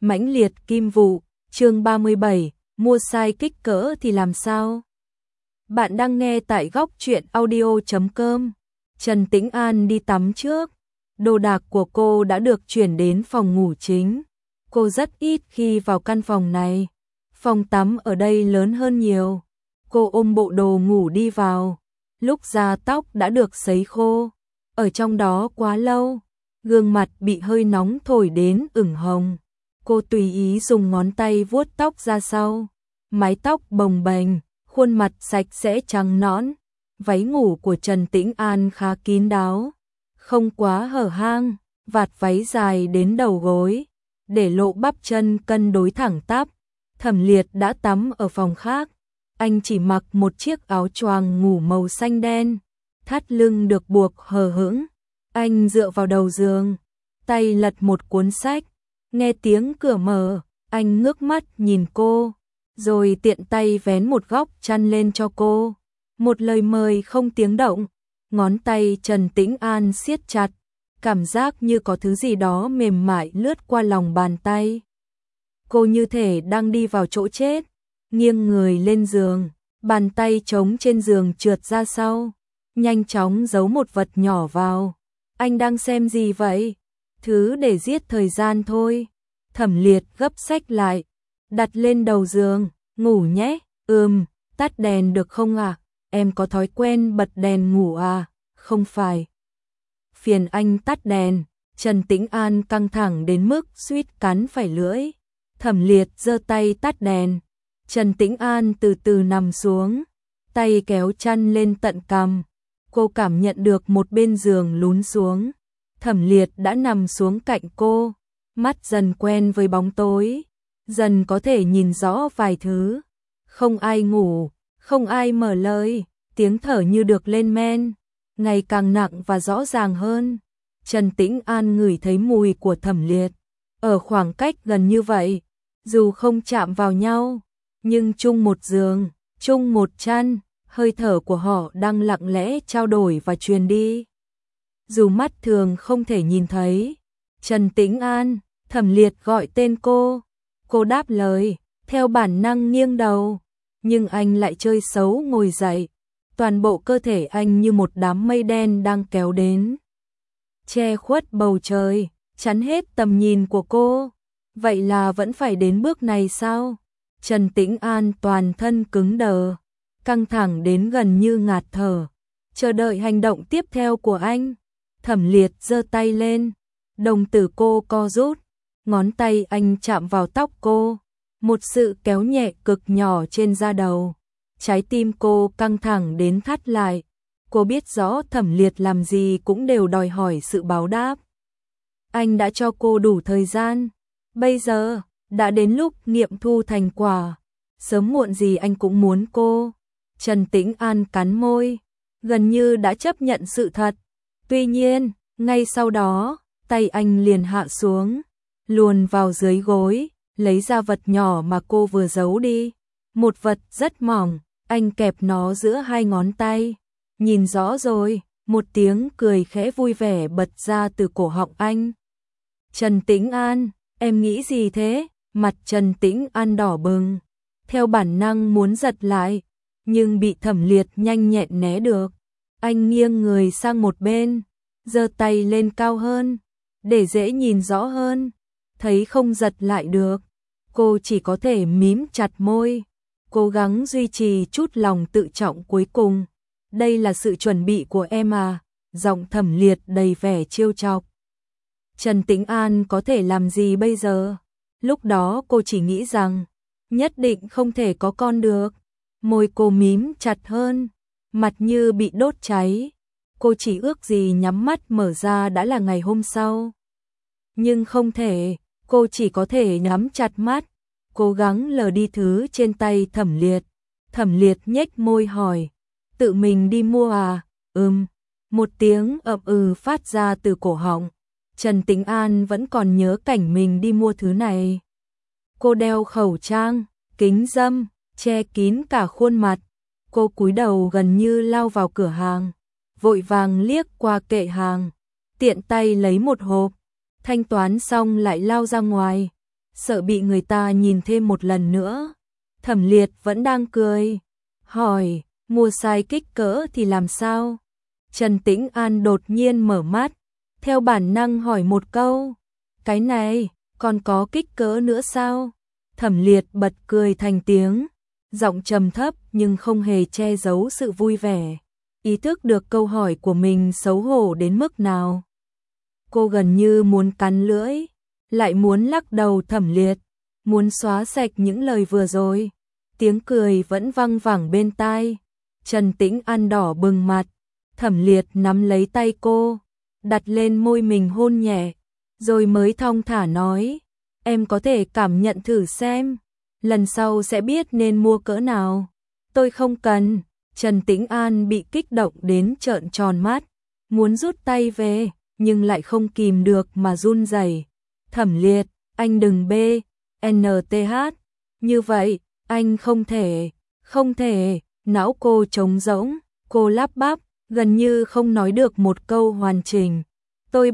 Mãnh liệt kim vụ, chương 37, mua sai kích cỡ thì làm sao? Bạn đang nghe tại góc truyện audio.com. Trần Tĩnh An đi tắm trước. Đồ đạc của cô đã được chuyển đến phòng ngủ chính. Cô rất ít khi vào căn phòng này. Phòng tắm ở đây lớn hơn nhiều. Cô ôm bộ đồ ngủ đi vào. Lúc ra tóc đã được sấy khô. Ở trong đó quá lâu, gương mặt bị hơi nóng thổi đến ửng hồng. Cô tùy ý dùng ngón tay vuốt tóc ra sau. Mái tóc bồng bềnh, khuôn mặt sạch sẽ trắng nõn. Váy ngủ của Trần Tĩnh An khá kín đáo, không quá hở hang, vạt váy dài đến đầu gối, để lộ bắp chân cân đối thẳng tắp. Thẩm Liệt đã tắm ở phòng khác. Anh chỉ mặc một chiếc áo choàng ngủ màu xanh đen, thắt lưng được buộc hờ hững. Anh dựa vào đầu giường, tay lật một cuốn sách. Nghe tiếng cửa mở, anh ngước mắt nhìn cô, rồi tiện tay vén một góc chăn lên cho cô. Một lời mời không tiếng động, ngón tay Trần Tĩnh An siết chặt, cảm giác như có thứ gì đó mềm mại lướt qua lòng bàn tay. Cô như thể đang đi vào chỗ chết, nghiêng người lên giường, bàn tay trống trên giường trượt ra sau, nhanh chóng giấu một vật nhỏ vào. Anh đang xem gì vậy? Thứ để giết thời gian thôi. Thẩm Liệt gấp sách lại, đặt lên đầu giường. Ngủ nhé. Tắt đèn được không ạ? Em có thói quen bật đèn ngủ à? Không phải. Phiền anh tắt đèn. Trần Tĩnh An căng thẳng đến mức suýt cắn phải lưỡi. Thẩm Liệt giơ tay tắt đèn. Trần Tĩnh An từ từ nằm xuống, tay kéo chăn lên tận cằm. Cô cảm nhận được một bên giường lún xuống. Thẩm Liệt đã nằm xuống cạnh cô, mắt dần quen với bóng tối, dần có thể nhìn rõ vài thứ. Không ai ngủ, không ai mở lời, tiếng thở như được lên men, ngày càng nặng và rõ ràng hơn. Trần Tĩnh An ngửi thấy mùi của Thẩm Liệt, ở khoảng cách gần như vậy, dù không chạm vào nhau, nhưng chung một giường, chung một chăn, hơi thở của họ đang lặng lẽ trao đổi và truyền đi. Dù mắt thường không thể nhìn thấy. Trần Tĩnh An, Thẩm Liệt gọi tên cô. Cô đáp lời, theo bản năng nghiêng đầu, nhưng anh lại chơi xấu ngồi dậy. Toàn bộ cơ thể anh như một đám mây đen đang kéo đến, che khuất bầu trời, chắn hết tầm nhìn của cô. Vậy là vẫn phải đến bước này sao? Trần Tĩnh An toàn thân cứng đờ, căng thẳng đến gần như ngạt thở, chờ đợi hành động tiếp theo của anh. Thẩm Liệt giơ tay lên, đồng tử cô co rút, ngón tay anh chạm vào tóc cô, một sự kéo nhẹ cực nhỏ trên da đầu. Trái tim cô căng thẳng đến thắt lại. Cô biết rõ Thẩm Liệt làm gì cũng đều đòi hỏi sự báo đáp. Anh đã cho cô đủ thời gian, bây giờ đã đến lúc nghiệm thu thành quả. Sớm muộn gì anh cũng muốn cô. Trần Tĩnh An cắn môi, gần như đã chấp nhận sự thật. Tuy nhiên, ngay sau đó, tay anh liền hạ xuống, luồn vào dưới gối, lấy ra vật nhỏ mà cô vừa giấu đi. Một vật rất mỏng, anh kẹp nó giữa hai ngón tay. Nhìn rõ rồi, một tiếng cười khẽ vui vẻ bật ra từ cổ họng anh. Trần Tĩnh An, em nghĩ gì thế? Mặt Trần Tĩnh An đỏ bừng, theo bản năng muốn giật lại, nhưng bị Thẩm Liệt nhanh nhẹn né được. Anh nghiêng người sang một bên, giơ tay lên cao hơn, để dễ nhìn rõ hơn. Thấy không giật lại được, cô chỉ có thể mím chặt môi, cố gắng duy trì chút lòng tự trọng cuối cùng. Đây là sự chuẩn bị của em à? Giọng Thẩm Liệt đầy vẻ trêu chọc. Trần Tĩnh An có thể làm gì bây giờ? Lúc đó cô chỉ nghĩ rằng nhất định không thể có con được. Môi cô mím chặt hơn, mặt như bị đốt cháy. Cô chỉ ước gì nhắm mắt mở ra đã là ngày hôm sau. Nhưng không thể, cô chỉ có thể nhắm chặt mắt, cố gắng lờ đi thứ trên tay Thẩm Liệt. Thẩm Liệt nhếch môi hỏi, tự mình đi mua à? Một tiếng phát ra từ cổ họng. Trần Tĩnh An vẫn còn nhớ cảnh mình đi mua thứ này. Cô đeo khẩu trang, kính râm, che kín cả khuôn mặt. Cô cúi đầu gần như lao vào cửa hàng, vội vàng liếc qua kệ hàng, tiện tay lấy một hộp, thanh toán xong lại lao ra ngoài. sợ bị người ta nhìn thêm một lần nữa. Thẩm Liệt vẫn đang cười, hỏi, mua sai kích cỡ thì làm sao? Trần Tĩnh An đột nhiên mở mắt, theo bản năng hỏi một câu, cái này, còn có kích cỡ nữa sao? Thẩm Liệt bật cười thành tiếng, giọng trầm thấp nhưng không hề che giấu sự vui vẻ, ý thức được câu hỏi của mình xấu hổ đến mức nào. Cô gần như muốn cắn lưỡi, lại muốn lắc đầu Thẩm Liệt, muốn xóa sạch những lời vừa rồi. Tiếng cười vẫn văng vẳng bên tai. Trần Tĩnh An đỏ bừng mặt, Thẩm Liệt nắm lấy tay cô, đặt lên môi mình hôn nhẹ, rồi mới thong thả nói, em có thể cảm nhận thử xem, lần sau sẽ biết nên mua cỡ nào. Tôi không cần. Trần Tĩnh An bị kích động đến trợn tròn mắt, muốn rút tay về, nhưng lại không kìm được mà run rẩy. Thẩm Liệt, anh đừng NTH, như vậy, anh không thể, não cô trống rỗng, cô lắp bắp, gần như không nói được một câu hoàn chỉnh. Tôi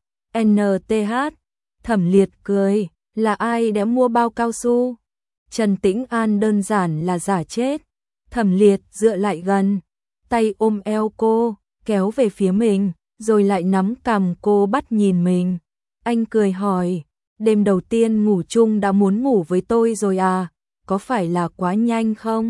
NTH, Thẩm Liệt cười, là ai đã mua bao cao su? Trần Tĩnh An đơn giản là giả chết. Thẩm Liệt dựa lại gần, tay ôm eo cô, kéo về phía mình, rồi lại nắm cằm cô bắt nhìn mình. Anh cười hỏi, đêm đầu tiên ngủ chung đã muốn ngủ với tôi rồi à, có phải là quá nhanh không?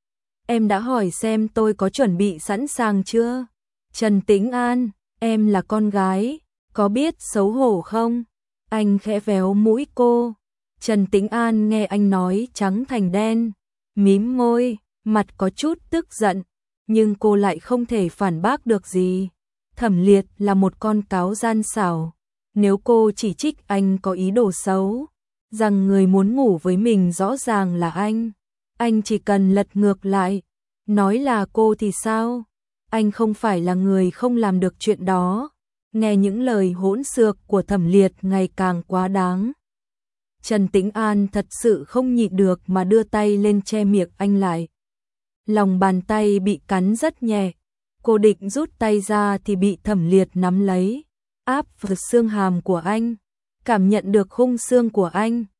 Em đã hỏi xem tôi có chuẩn bị sẵn sàng chưa? Trần Tĩnh An, em là con gái, có biết xấu hổ không? Anh khẽ véo mũi cô. Trần Tĩnh An nghe anh nói trắng thành đen, mím môi, mặt có chút tức giận, nhưng cô lại không thể phản bác được gì. Thẩm Liệt là một con cáo gian xảo, nếu cô chỉ trích anh có ý đồ xấu, rằng người muốn ngủ với mình rõ ràng là anh chỉ cần lật ngược lại, nói là cô thì sao? Anh không phải là người không làm được chuyện đó. Nghe những lời hỗn xược của Thẩm Liệt ngày càng quá đáng. Trần Tĩnh An thật sự không nhịn được mà đưa tay lên che miệng anh lại. Lòng bàn tay bị cắn rất nhẹ, cô định rút tay ra thì bị Thẩm Liệt nắm lấy, áp vào xương hàm của anh, cảm nhận được khung xương của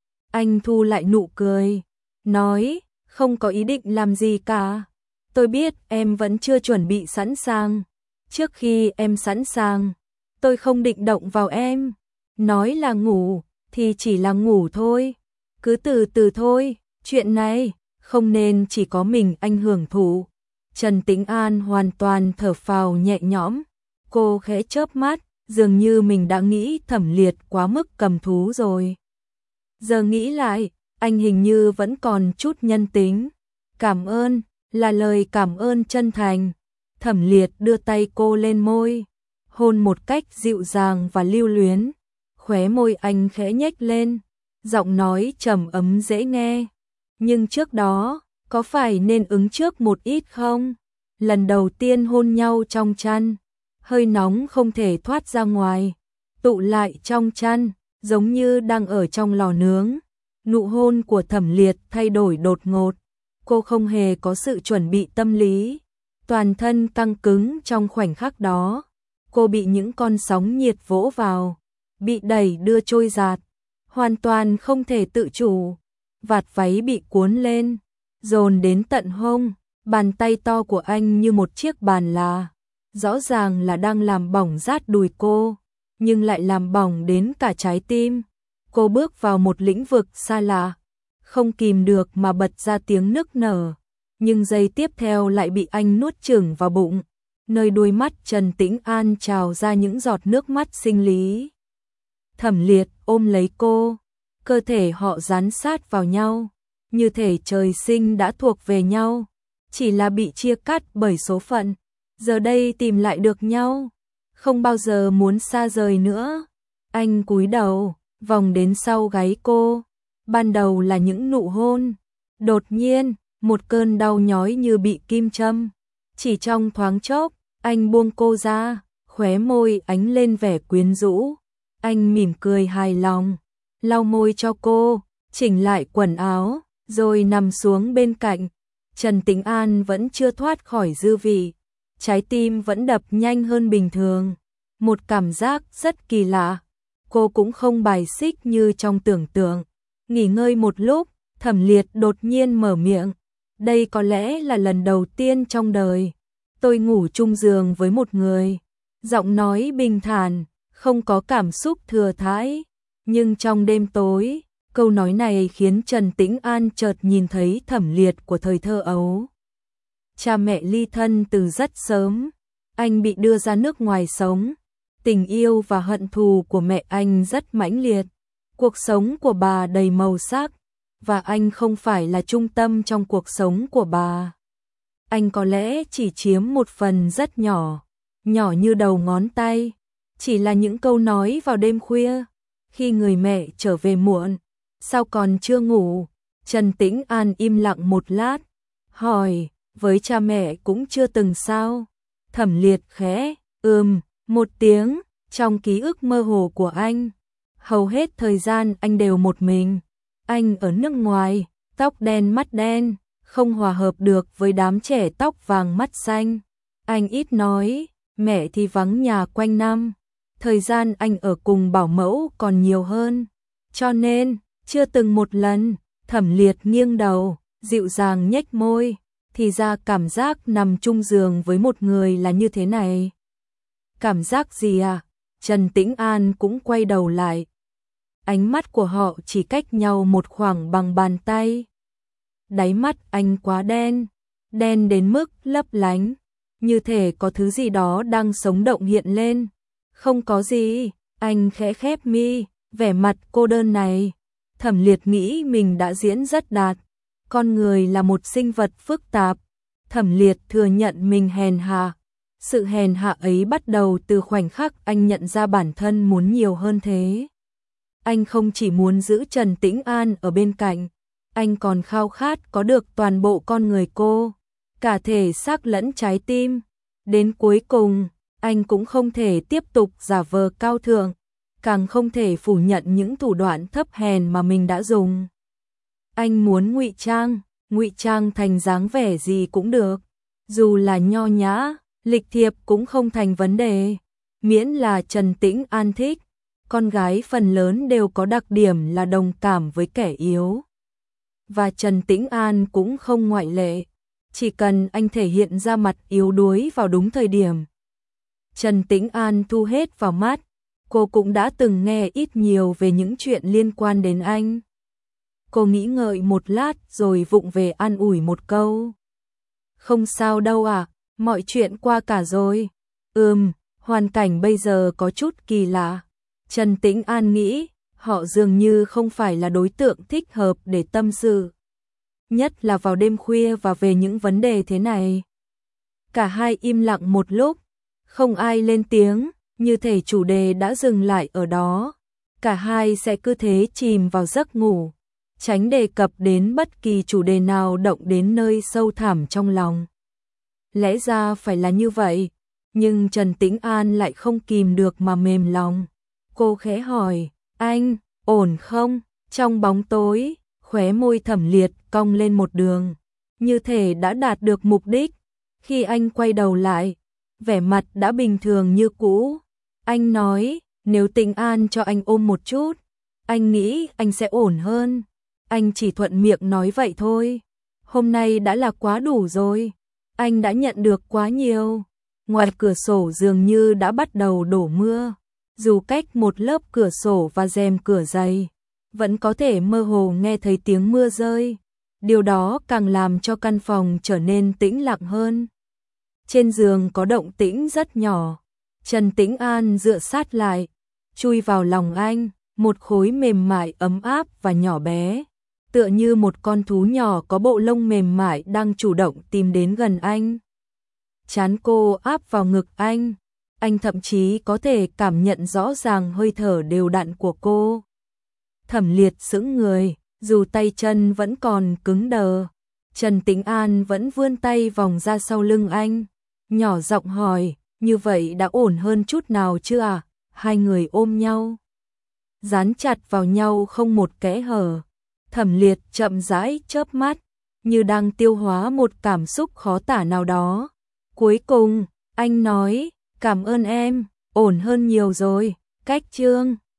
anh thu lại nụ cười, nói, không có ý định làm gì cả. Tôi biết em vẫn chưa chuẩn bị sẵn sàng, trước khi em sẵn sàng, tôi không định động vào em, nói là ngủ, thì chỉ là ngủ thôi, cứ từ từ thôi, chuyện này không nên chỉ có mình anh hưởng thụ. Trần Tĩnh An hoàn toàn thở phào nhẹ nhõm, cô khẽ chớp mắt, dường như mình đã nghĩ Thẩm Liệt quá mức cầm thú rồi. Giờ nghĩ lại, anh hình như vẫn còn chút nhân tính. Cảm ơn, là lời cảm ơn chân thành. Thẩm Liệt đưa tay cô lên môi, hôn một cách dịu dàng và lưu luyến. Khóe môi anh khẽ nhếch lên, giọng nói trầm ấm dễ nghe. Nhưng trước đó, có phải nên ứng trước một ít không? Lần đầu tiên hôn nhau trong chăn, hơi nóng không thể thoát ra ngoài, tụ lại trong chăn, giống như đang ở trong lò nướng. Nụ hôn của Thẩm Liệt thay đổi đột ngột, cô không hề có sự chuẩn bị tâm lý, toàn thân căng cứng trong khoảnh khắc đó. Cô bị những con sóng nhiệt vỗ vào, bị đẩy đưa trôi giạt, hoàn toàn không thể tự chủ. Vạt váy bị cuốn lên, dồn đến tận hông, bàn tay to của anh như một chiếc bàn là, rõ ràng là đang làm bỏng rát đùi cô, nhưng lại làm bỏng đến cả trái tim. Cô bước vào một lĩnh vực xa lạ, không kìm được mà bật ra tiếng nức nở, nhưng giây tiếp theo lại bị anh nuốt chửng vào bụng. Nơi đuôi mắt Trần Tĩnh An trào ra những giọt nước mắt sinh lý. Thẩm Liệt ôm lấy cô, cơ thể họ dán sát vào nhau, như thể trời sinh đã thuộc về nhau, chỉ là bị chia cắt bởi số phận, giờ đây tìm lại được nhau, không bao giờ muốn xa rời nữa. Anh cúi đầu, vòng đến sau gáy cô, ban đầu là những nụ hôn, đột nhiên, một cơn đau nhói như bị kim châm, chỉ trong thoáng chốc, anh buông cô ra, khóe môi ánh lên vẻ quyến rũ, anh mỉm cười hài lòng, lau môi cho cô, chỉnh lại quần áo, rồi nằm xuống bên cạnh. Trần Tĩnh An vẫn chưa thoát khỏi dư vị, trái tim vẫn đập nhanh hơn bình thường, một cảm giác rất kỳ lạ, cô cũng không bài xích như trong tưởng tượng. Nghỉ ngơi một lúc, Thẩm Liệt đột nhiên mở miệng. Đây có lẽ là lần đầu tiên trong đời tôi ngủ chung giường với một người. Giọng nói bình thản, không có cảm xúc thừa thãi. Nhưng trong đêm tối, câu nói này khiến Trần Tĩnh An chợt nhìn thấy Thẩm Liệt của thời thơ ấu. Cha mẹ ly thân từ rất sớm, anh bị đưa ra nước ngoài sống. Tình yêu và hận thù của mẹ anh rất mãnh liệt. Cuộc sống của bà đầy màu sắc, và anh không phải là trung tâm trong cuộc sống của bà. Anh có lẽ chỉ chiếm một phần rất nhỏ, nhỏ như đầu ngón tay. Chỉ là những câu nói vào đêm khuya, khi người mẹ trở về muộn. Sao còn chưa ngủ? Trần Tĩnh An im lặng một lát, hỏi, với cha mẹ cũng chưa từng sao? Thẩm Liệt khẽ, một tiếng, trong ký ức mơ hồ của anh. Hầu hết thời gian anh đều một mình. Anh ở nước ngoài, tóc đen mắt đen, không hòa hợp được với đám trẻ tóc vàng mắt xanh. Anh ít nói, mẹ thì vắng nhà quanh năm. Thời gian anh ở cùng bảo mẫu còn nhiều hơn. Cho nên, chưa từng một lần. Thẩm Liệt nghiêng đầu, dịu dàng nhếch môi. Thì ra cảm giác nằm chung giường với một người là như thế này. Cảm giác gì à? Trần Tĩnh An cũng quay đầu lại. Ánh mắt của họ chỉ cách nhau một khoảng bằng bàn tay. Đáy mắt anh quá đen, đen đến mức lấp lánh, như thể có thứ gì đó đang sống động hiện lên. Không có gì, anh khẽ khép mi, vẻ mặt cô đơn này. Thẩm Liệt nghĩ mình đã diễn rất đạt. Con người là một sinh vật phức tạp. Thẩm Liệt thừa nhận mình hèn hạ. Sự hèn hạ ấy bắt đầu từ khoảnh khắc anh nhận ra bản thân muốn nhiều hơn thế. Anh không chỉ muốn giữ Trần Tĩnh An ở bên cạnh, anh còn khao khát có được toàn bộ con người cô, cả thể xác lẫn trái tim. Đến cuối cùng, anh cũng không thể tiếp tục giả vờ cao thượng, càng không thể phủ nhận những thủ đoạn thấp hèn mà mình đã dùng. Anh muốn ngụy trang thành dáng vẻ gì cũng được, dù là nho nhã, lịch thiệp cũng không thành vấn đề, miễn là Trần Tĩnh An thích. Con gái phần lớn đều có đặc điểm là đồng cảm với kẻ yếu. Và Trần Tĩnh An cũng không ngoại lệ. Chỉ cần anh thể hiện ra mặt yếu đuối vào đúng thời điểm. Trần Tĩnh An thu hết vào mắt. Cô cũng đã từng nghe ít nhiều về những chuyện liên quan đến anh. Cô nghĩ ngợi một lát rồi vụng về an ủi một câu. Không sao đâu à, mọi chuyện qua cả rồi. Hoàn cảnh bây giờ có chút kỳ lạ. Trần Tĩnh An nghĩ, họ dường như không phải là đối tượng thích hợp để tâm sự. Nhất là vào đêm khuya và về những vấn đề thế này. Cả hai im lặng một lúc, không ai lên tiếng, như thể chủ đề đã dừng lại ở đó. Cả hai sẽ cứ thế chìm vào giấc ngủ, tránh đề cập đến bất kỳ chủ đề nào động đến nơi sâu thẳm trong lòng. Lẽ ra phải là như vậy, nhưng Trần Tĩnh An lại không kìm được mà mềm lòng. Cô khẽ hỏi, anh, ổn không? Trong bóng tối, khóe môi Thẩm Liệt cong lên một đường, như thể đã đạt được mục đích. Khi anh quay đầu lại, vẻ mặt đã bình thường như cũ. Anh nói, nếu Tĩnh An cho anh ôm một chút, anh nghĩ anh sẽ ổn hơn. Anh chỉ thuận miệng nói vậy thôi. Hôm nay đã là quá đủ rồi. Anh đã nhận được quá nhiều. Ngoài cửa sổ dường như đã bắt đầu đổ mưa. Dù cách một lớp cửa sổ và rèm cửa dày, vẫn có thể mơ hồ nghe thấy tiếng mưa rơi. Điều đó càng làm cho căn phòng trở nên tĩnh lặng hơn. Trên giường có động tĩnh rất nhỏ. Trần Tĩnh An dựa sát lại, chui vào lòng anh, một khối mềm mại ấm áp và nhỏ bé. Tựa như một con thú nhỏ có bộ lông mềm mại đang chủ động tìm đến gần anh. Trán cô áp vào ngực anh thậm chí có thể cảm nhận rõ ràng hơi thở đều đặn của cô. Thẩm Liệt sững người, dù tay chân vẫn còn cứng đờ. Trần Tĩnh An vẫn vươn tay vòng ra sau lưng anh, nhỏ giọng hỏi, như vậy đã ổn hơn chút nào chưa à? Hai người ôm nhau, dán chặt vào nhau không một kẽ hở. Thẩm Liệt chậm rãi chớp mắt, như đang tiêu hóa một cảm xúc khó tả nào đó. Cuối cùng, anh nói, cảm ơn em, ổn hơn nhiều rồi. Cách chương